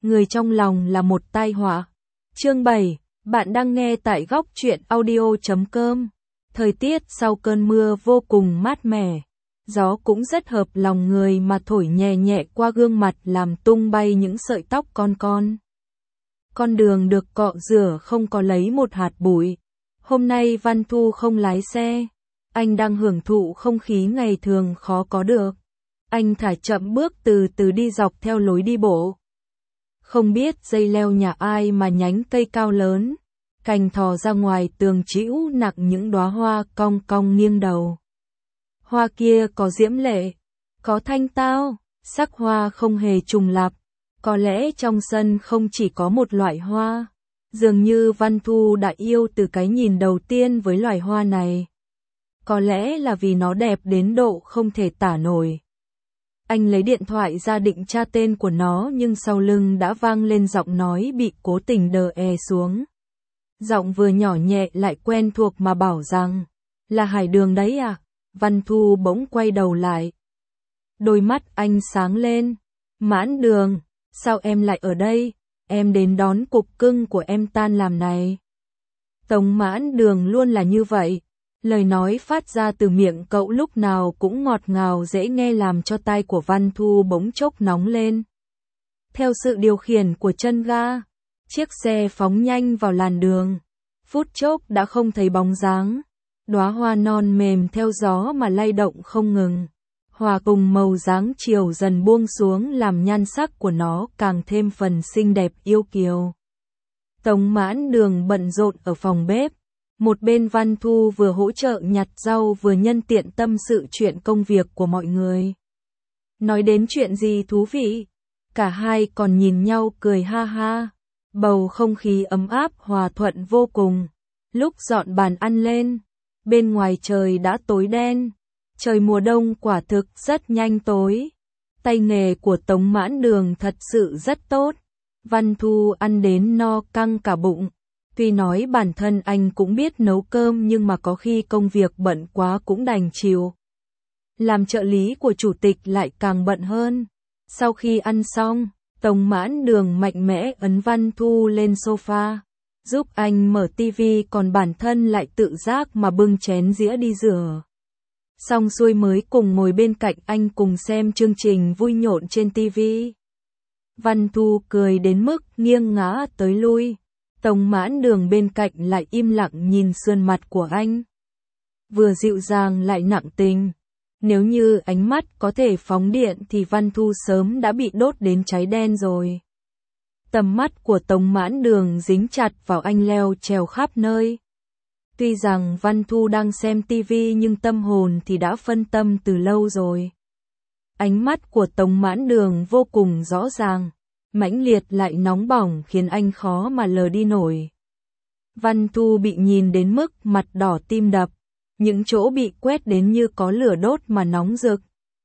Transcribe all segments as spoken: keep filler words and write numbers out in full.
người trong lòng là một tai họa. Chương bảy, bạn đang nghe tại góc truyện audio chấm com. Thời tiết sau cơn mưa vô cùng mát mẻ. Gió cũng rất hợp lòng người mà thổi nhẹ nhẹ qua gương mặt làm tung bay những sợi tóc con con. Con đường được cọ rửa không có lấy một hạt bụi. Hôm nay Văn Thu không lái xe. Anh đang hưởng thụ không khí ngày thường khó có được. Anh thả chậm bước từ từ đi dọc theo lối đi bộ. Không biết dây leo nhà ai mà nhánh cây cao lớn, cành thò ra ngoài tường trĩu nặng những đóa hoa cong cong nghiêng đầu. Hoa kia có diễm lệ, có thanh tao, sắc hoa không hề trùng lặp. Có lẽ trong sân không chỉ có một loại hoa, dường như Văn Thu đã yêu từ cái nhìn đầu tiên với loài hoa này. Có lẽ là vì nó đẹp đến độ không thể tả nổi. Anh lấy điện thoại ra định tra tên của nó nhưng sau lưng đã vang lên giọng nói bị cố tình đờ è xuống. Giọng vừa nhỏ nhẹ lại quen thuộc mà bảo rằng, là Hải Đường đấy à? Văn Thu bỗng quay đầu lại. Đôi mắt anh sáng lên. Mãn Đường, sao em lại ở đây? Em đến đón cục cưng của em tan làm này. Tống Mãn Đường luôn là như vậy. Lời nói phát ra từ miệng cậu lúc nào cũng ngọt ngào dễ nghe làm cho tai của Văn Thu bỗng chốc nóng lên. Theo sự điều khiển của chân ga, chiếc xe phóng nhanh vào làn đường. Phút chốc đã không thấy bóng dáng. Đóa hoa non mềm theo gió mà lay động không ngừng. Hòa cùng màu dáng chiều dần buông xuống làm nhan sắc của nó càng thêm phần xinh đẹp yêu kiều. Tống Mãn Đường bận rộn ở phòng bếp. Một bên Văn Thu vừa hỗ trợ nhặt rau vừa nhân tiện tâm sự chuyện công việc của mọi người. Nói đến chuyện gì thú vị, cả hai còn nhìn nhau cười ha ha. Bầu không khí ấm áp hòa thuận vô cùng. Lúc dọn bàn ăn lên, bên ngoài trời đã tối đen. Trời mùa đông quả thực rất nhanh tối. Tay nghề của Tống Mãn Đường thật sự rất tốt. Văn Thu ăn đến no căng cả bụng. Tuy nói bản thân anh cũng biết nấu cơm nhưng mà có khi công việc bận quá cũng đành chịu. Làm trợ lý của chủ tịch lại càng bận hơn. Sau khi ăn xong, Tống Mãn Đường mạnh mẽ ấn Văn Thu lên sofa, giúp anh mở tivi còn bản thân lại tự giác mà bưng chén dĩa đi rửa. Xong xuôi mới cùng ngồi bên cạnh anh cùng xem chương trình vui nhộn trên tivi. Văn Thu cười đến mức nghiêng ngã tới lui. Tống Mãn Đường bên cạnh lại im lặng nhìn sườn mặt của anh. Vừa dịu dàng lại nặng tình. Nếu như ánh mắt có thể phóng điện thì Văn Thu sớm đã bị đốt đến cháy đen rồi. Tầm mắt của Tống Mãn Đường dính chặt vào anh leo trèo khắp nơi. Tuy rằng Văn Thu đang xem tivi nhưng tâm hồn thì đã phân tâm từ lâu rồi. Ánh mắt của Tống Mãn Đường vô cùng rõ ràng. Mãnh liệt lại nóng bỏng khiến anh khó mà lờ đi nổi. Văn Thu bị nhìn đến mức mặt đỏ tim đập, những chỗ bị quét đến như có lửa đốt mà nóng rực.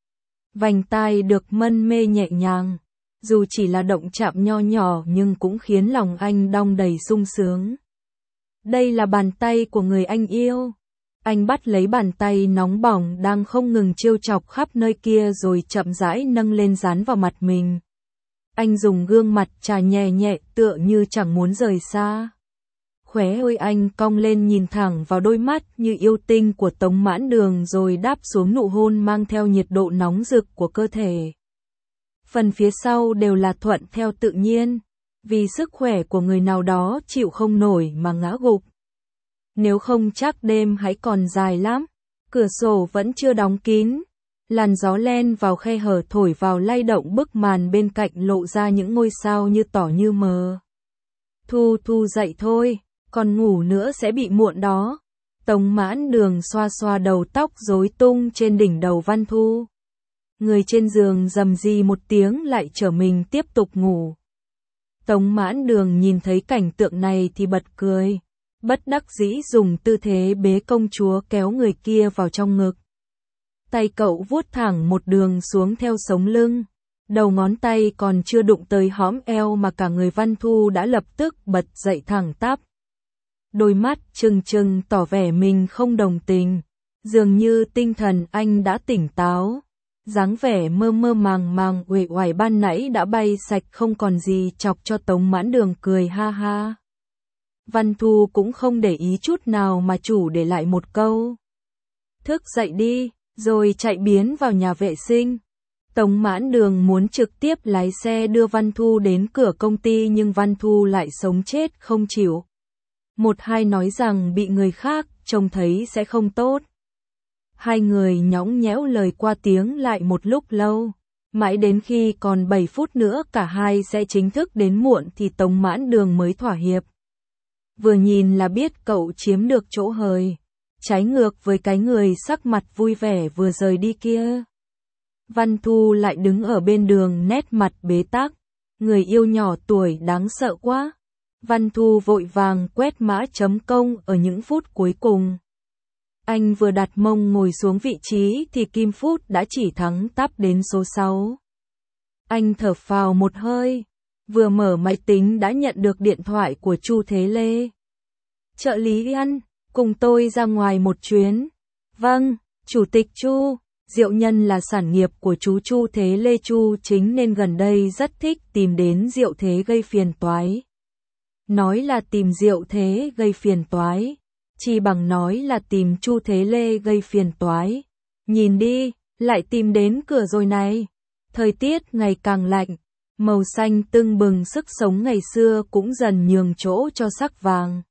Vành tai được mân mê nhẹ nhàng, dù chỉ là động chạm nho nhỏ nhưng cũng khiến lòng anh đong đầy sung sướng. Đây là bàn tay của người anh yêu. Anh bắt lấy bàn tay nóng bỏng đang không ngừng trêu chọc khắp nơi kia rồi chậm rãi nâng lên dán vào mặt mình. Anh dùng gương mặt trà nhẹ nhẹ tựa như chẳng muốn rời xa. Khóe môi anh cong lên nhìn thẳng vào đôi mắt như yêu tinh của Tống Mãn Đường rồi đáp xuống nụ hôn mang theo nhiệt độ nóng rực của cơ thể. Phần phía sau đều là thuận theo tự nhiên, vì sức khỏe của người nào đó chịu không nổi mà ngã gục. Nếu không chắc đêm hãy còn dài lắm. Cửa sổ vẫn chưa đóng kín. Làn gió len vào khe hở thổi vào lay động bức màn bên cạnh lộ ra những ngôi sao như tỏ như mờ. Thu Thu dậy thôi, còn ngủ nữa sẽ bị muộn đó. Tống Mãn Đường xoa xoa đầu tóc rối tung trên đỉnh đầu Văn Thu. Người trên giường rầm rì một tiếng lại trở mình tiếp tục ngủ. Tống Mãn Đường nhìn thấy cảnh tượng này thì bật cười. Bất đắc dĩ dùng tư thế bế công chúa kéo người kia vào trong ngực. Tay cậu vuốt thẳng một đường xuống theo sống lưng. Đầu ngón tay còn chưa đụng tới hõm eo mà cả người Văn Thu đã lập tức bật dậy thẳng tắp. Đôi mắt trừng trừng tỏ vẻ mình không đồng tình. Dường như tinh thần anh đã tỉnh táo. Dáng vẻ mơ mơ màng màng uể oải ban nãy đã bay sạch không còn gì, chọc cho Tống Mãn Đường cười ha ha. Văn Thu cũng không để ý chút nào mà chủ để lại một câu. Thức dậy đi, rồi chạy biến vào nhà vệ sinh. Tống Mãn Đường muốn trực tiếp lái xe đưa Văn Thu đến cửa công ty nhưng Văn Thu lại sống chết không chịu. Một hai nói rằng bị người khác trông thấy sẽ không tốt. Hai người nhõng nhẽo lời qua tiếng lại một lúc lâu. Mãi đến khi còn bảy phút nữa cả hai sẽ chính thức đến muộn thì Tống Mãn Đường mới thỏa hiệp. Vừa nhìn là biết cậu chiếm được chỗ hời. Trái ngược với cái người sắc mặt vui vẻ vừa rời đi kia. Văn Thu lại đứng ở bên đường nét mặt bế tắc. Người yêu nhỏ tuổi đáng sợ quá. Văn Thu vội vàng quét mã chấm công ở những phút cuối cùng. Anh vừa đặt mông ngồi xuống vị trí thì Kim Phút đã chỉ thắng tắp đến số sáu. Anh thở phào một hơi. Vừa mở máy tính đã nhận được điện thoại của Chu Thế Lê. Trợ lý ăn, cùng tôi ra ngoài một chuyến. Vâng, Chủ tịch Chu. Diệu Nhân là sản nghiệp của chú Chu Thế Lê Chu chính nên gần đây rất thích tìm đến Diệu Thế gây phiền toái. Nói là tìm Diệu Thế gây phiền toái, chỉ bằng nói là tìm Chu Thế Lê gây phiền toái. Nhìn đi, lại tìm đến cửa rồi này. Thời tiết ngày càng lạnh, màu xanh tưng bừng sức sống ngày xưa cũng dần nhường chỗ cho sắc vàng.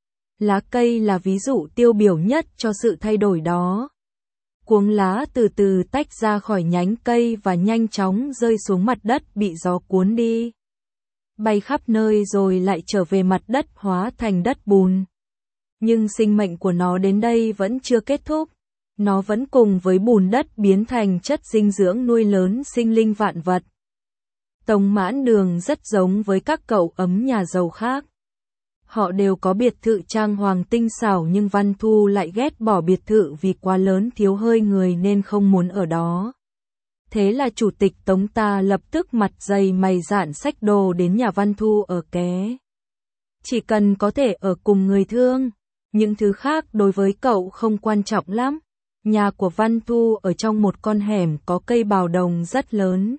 Lá cây là ví dụ tiêu biểu nhất cho sự thay đổi đó. Cuống lá từ từ tách ra khỏi nhánh cây và nhanh chóng rơi xuống mặt đất bị gió cuốn đi. Bay khắp nơi rồi lại trở về mặt đất hóa thành đất bùn. Nhưng sinh mệnh của nó đến đây vẫn chưa kết thúc. Nó vẫn cùng với bùn đất biến thành chất dinh dưỡng nuôi lớn sinh linh vạn vật. Tống Mãn Đường rất giống với các cậu ấm nhà giàu khác. Họ đều có biệt thự trang hoàng tinh xảo nhưng Văn Thu lại ghét bỏ biệt thự vì quá lớn thiếu hơi người nên không muốn ở đó. Thế là chủ tịch Tống ta lập tức mặt dày mày dạn xách đồ đến nhà Văn Thu ở ké. Chỉ cần có thể ở cùng người thương, những thứ khác đối với cậu không quan trọng lắm. Nhà của Văn Thu ở trong một con hẻm có cây bào đồng rất lớn.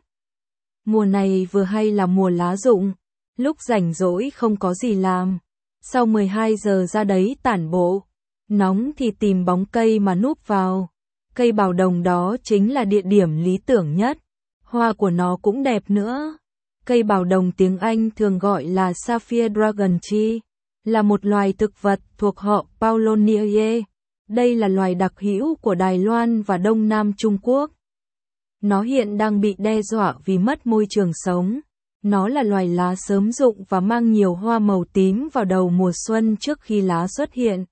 Mùa này vừa hay là mùa lá rụng, lúc rảnh rỗi không có gì làm. Sau mười hai giờ ra đấy tản bộ, nóng thì tìm bóng cây mà núp vào. Cây bào đồng đó chính là địa điểm lý tưởng nhất. Hoa của nó cũng đẹp nữa. Cây bào đồng tiếng Anh thường gọi là Sapphire Dragon Tree, là một loài thực vật thuộc họ Paulowniae. Đây là loài đặc hữu của Đài Loan và Đông Nam Trung Quốc. Nó hiện đang bị đe dọa vì mất môi trường sống. Nó là loài lá sớm rụng và mang nhiều hoa màu tím vào đầu mùa xuân trước khi lá xuất hiện.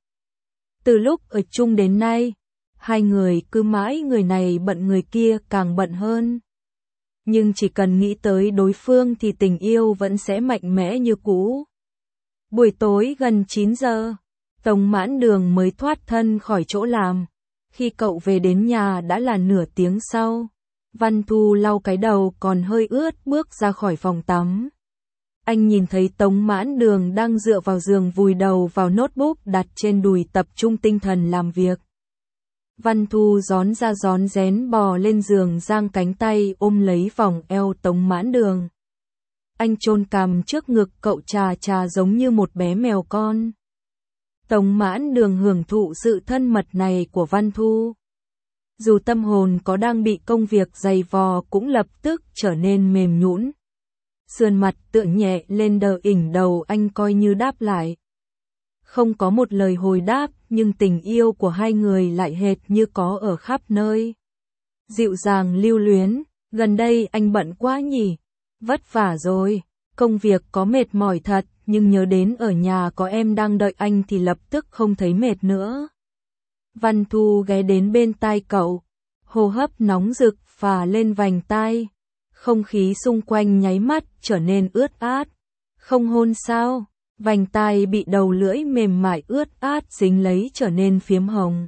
Từ lúc ở chung đến nay, hai người cứ mãi người này bận người kia càng bận hơn. Nhưng chỉ cần nghĩ tới đối phương thì tình yêu vẫn sẽ mạnh mẽ như cũ. Buổi tối gần chín giờ, Tống Mãn Đường mới thoát thân khỏi chỗ làm. Khi cậu về đến nhà đã là nửa tiếng sau. Văn Thu lau cái đầu còn hơi ướt bước ra khỏi phòng tắm. Anh nhìn thấy Tống Mãn Đường đang dựa vào giường vùi đầu vào notebook đặt trên đùi tập trung tinh thần làm việc. Văn Thu rón ra rón rén bò lên giường giang cánh tay ôm lấy vòng eo Tống Mãn Đường. Anh chôn cằm trước ngực cậu trà trà giống như một bé mèo con. Tống Mãn Đường hưởng thụ sự thân mật này của Văn Thu. Dù tâm hồn có đang bị công việc dày vò cũng lập tức trở nên mềm nhũn. Sườn mặt tựa nhẹ lên đờ ỉnh đầu anh coi như đáp lại. Không có một lời hồi đáp nhưng tình yêu của hai người lại hệt như có ở khắp nơi. Dịu dàng lưu luyến, gần đây anh bận quá nhỉ, vất vả rồi, công việc có mệt mỏi thật nhưng nhớ đến ở nhà có em đang đợi anh thì lập tức không thấy mệt nữa. Văn Thu ghé đến bên tai cậu, hô hấp nóng rực phả lên vành tai, không khí xung quanh nháy mắt trở nên ướt át. Không hôn sao? Vành tai bị đầu lưỡi mềm mại ướt át dính lấy trở nên phiếm hồng.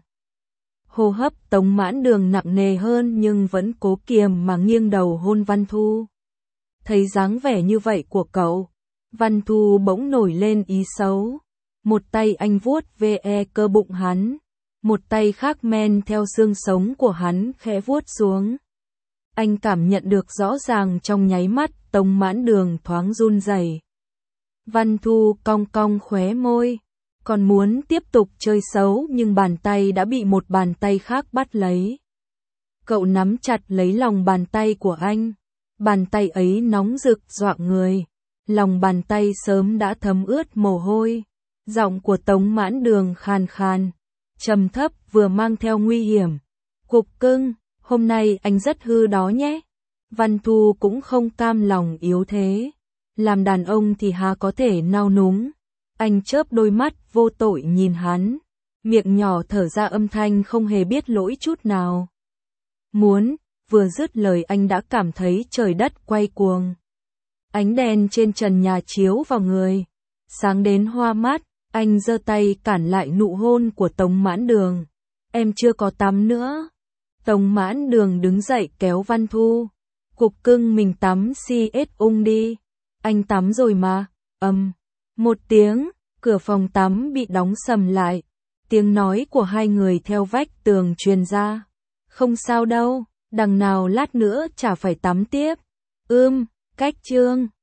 Hô hấp Tống Mãn Đường nặng nề hơn nhưng vẫn cố kiềm mà nghiêng đầu hôn Văn Thu. Thấy dáng vẻ như vậy của cậu, Văn Thu bỗng nổi lên ý xấu. Một tay anh vuốt ve cơ bụng hắn, một tay khác men theo xương sống của hắn khẽ vuốt xuống. Anh cảm nhận được rõ ràng trong nháy mắt, Tống Mãn Đường thoáng run rẩy. Văn Thu cong cong khóe môi, còn muốn tiếp tục chơi xấu nhưng bàn tay đã bị một bàn tay khác bắt lấy. Cậu nắm chặt lấy lòng bàn tay của anh, bàn tay ấy nóng rực dọa người, lòng bàn tay sớm đã thấm ướt mồ hôi. Giọng của Tống Mãn Đường khàn khàn, trầm thấp vừa mang theo nguy hiểm. Cục cưng, hôm nay anh rất hư đó nhé. Văn Thu cũng không cam lòng yếu thế. Làm đàn ông thì hà có thể nao núng. Anh chớp đôi mắt vô tội nhìn hắn, miệng nhỏ thở ra âm thanh không hề biết lỗi chút nào. Muốn, vừa dứt lời anh đã cảm thấy trời đất quay cuồng. Ánh đèn trên trần nhà chiếu vào người, sáng đến hoa mắt, anh giơ tay cản lại nụ hôn của Tống Mãn Đường. Em chưa có tắm nữa. Tống Mãn Đường đứng dậy kéo Văn Thu. Cục cưng mình tắm si ết ung đi. Anh tắm rồi mà. Ầm. Một tiếng, cửa phòng tắm bị đóng sầm lại. Tiếng nói của hai người theo vách tường truyền ra. Không sao đâu, đằng nào lát nữa chả phải tắm tiếp. Ưm, cách chương.